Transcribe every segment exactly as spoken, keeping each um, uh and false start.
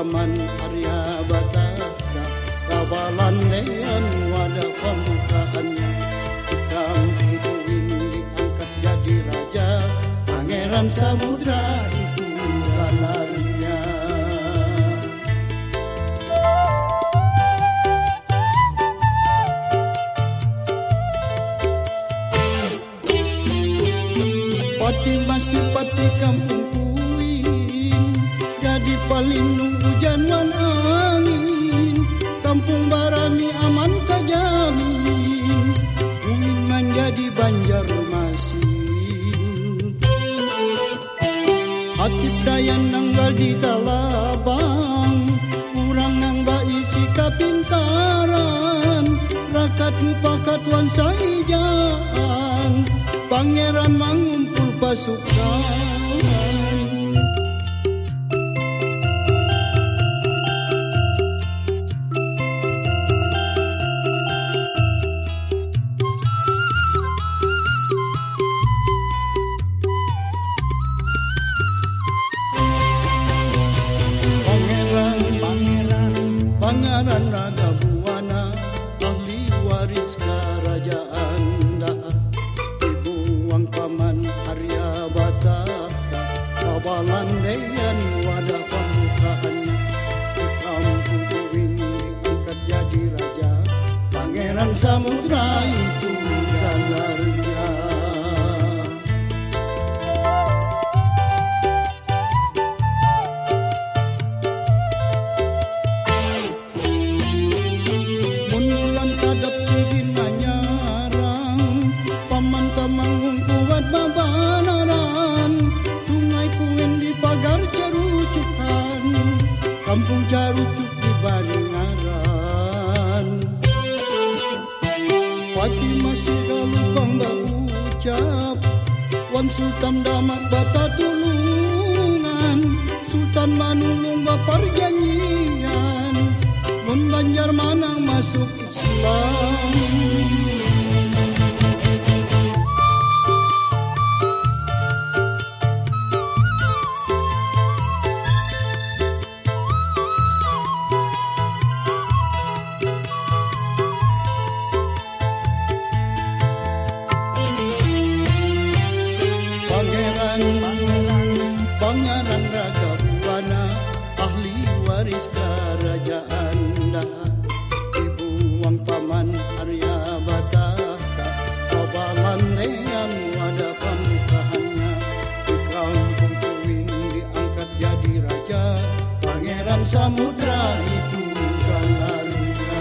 Paman Arya Bataka kabalan dean wadah pembukaannya di kampung Kuin diangkat jadi raja Pangeran Samudra itu gelarnya. Pati masih pati kampung Kuin jadi palindung hujan wan angin, kampung Barami aman kajamin, Kuin menjadi Banjarmasin. Hatip Dayan nanggal di Talabang, kurang nang isi kapintaran, rakat mupakat wan saijaan, Pangeran mengumpul pasukan. Pangeran, Pangeran, Pangeran Ragabuana, ahli waris kerajaan dah. Paman Arya Bataka kabalan dean wadah pembukaannya di kampung Kuin diangkat jadi raja Pangeran Samudra itu gelarnya. Mundulan kadap sidin manyarang Paman Temanggung kuat babanaran, Sungai Kuin di pagar Carucukan, kampung Carucuk di Baringaran. Pati masih lupa berucap, Wan Sultan Damat Bata Tulungan, Sultan Manulung baperjanjian, Mun Banjar Manang masuk Islam. Pangeran Ragabuana, ahli waris kerajaan dah. Dibuang Paman Arya Bataka kabalan dean wadah pembukaannya di kampung Kuin diangkat jadi raja Pangeran Samudra itu gelarnya.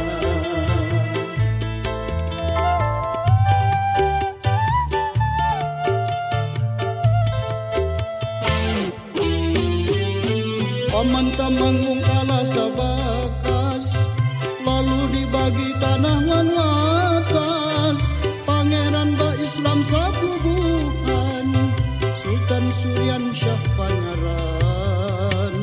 Paman Temanggung kalah sebakas, lalu dibagi tanah wan watas, Pangeran ba Islam sabubuhan, Sultan Suryan Syah Pangeran.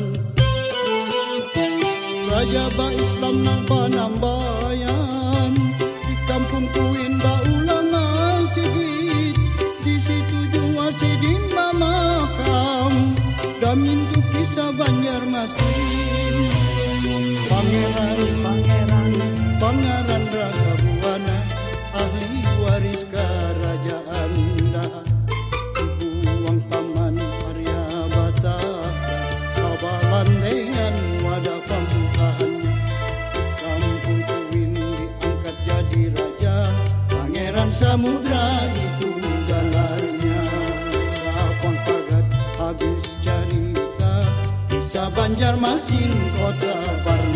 Raja ba Islam nang Panambayan, di kampung Kuin ba ulang sigit, di situ jua sidin ba makam, Damin tu kisah Banjarmasin. Pangeran, Pangeran, Pangeran Ragabuana, ahli waris kerajaan dah. Dibuang Paman Arya Bataka kabalan dean wadah pembukaannya di kampung Kuin diangkat jadi raja Pangeran Samudra itu gelarnya. Sapang pagat habis cerita, kisah Banjarmasin kota Bar